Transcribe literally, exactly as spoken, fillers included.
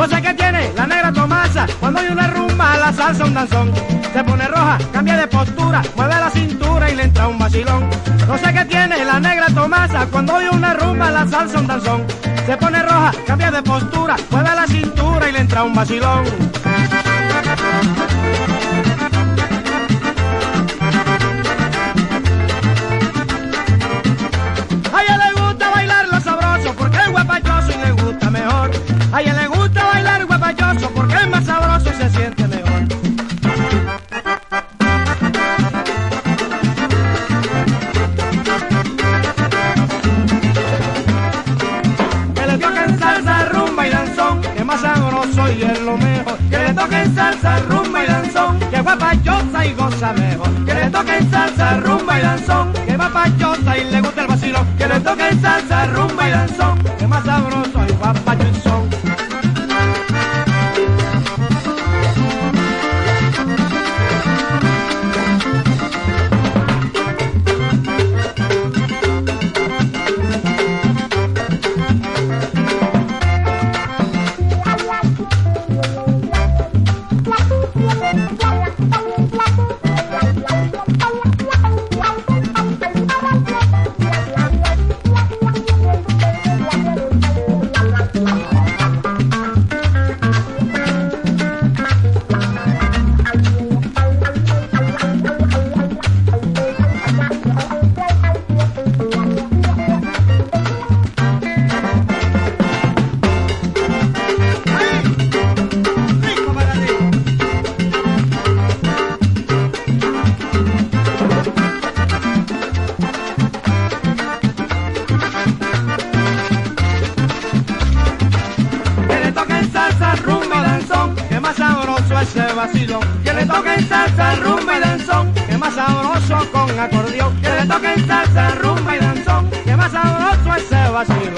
No sé qué tiene la negra Tomasa, cuando hay una rumba, la salsa un danzón. Se pone roja, cambia de postura, mueve la cintura y le entra un vacilón. No sé qué tiene la negra Tomasa, cuando hay una rumba, la salsa un danzón. Se pone roja, cambia de postura, mueve la cintura y le entra un vacilón. A ella le gusta bailar lo sabroso porque es guapachoso y le gusta mejor. A ella le gusta bailar guapachoso porque es más sabroso y se siente mejor. Que le toquen salsa, rumba y danzón, que es más sabroso y es lo mejor. Que le toquen salsa, rumba y danzón, que es guapachosa y goza mejor. Que le toquen salsa, rumba y danzón, que es guapachosa y le gusta el vacilón. Que le toquen salsa, rumba y danzón, que es más sabroso y guapachosón. Ese vacilón, que le toquen salsa, rumba y danzón, que más sabroso con acordeón, que le toquen salsa, rumba y danzón, que más sabroso ese vacilón.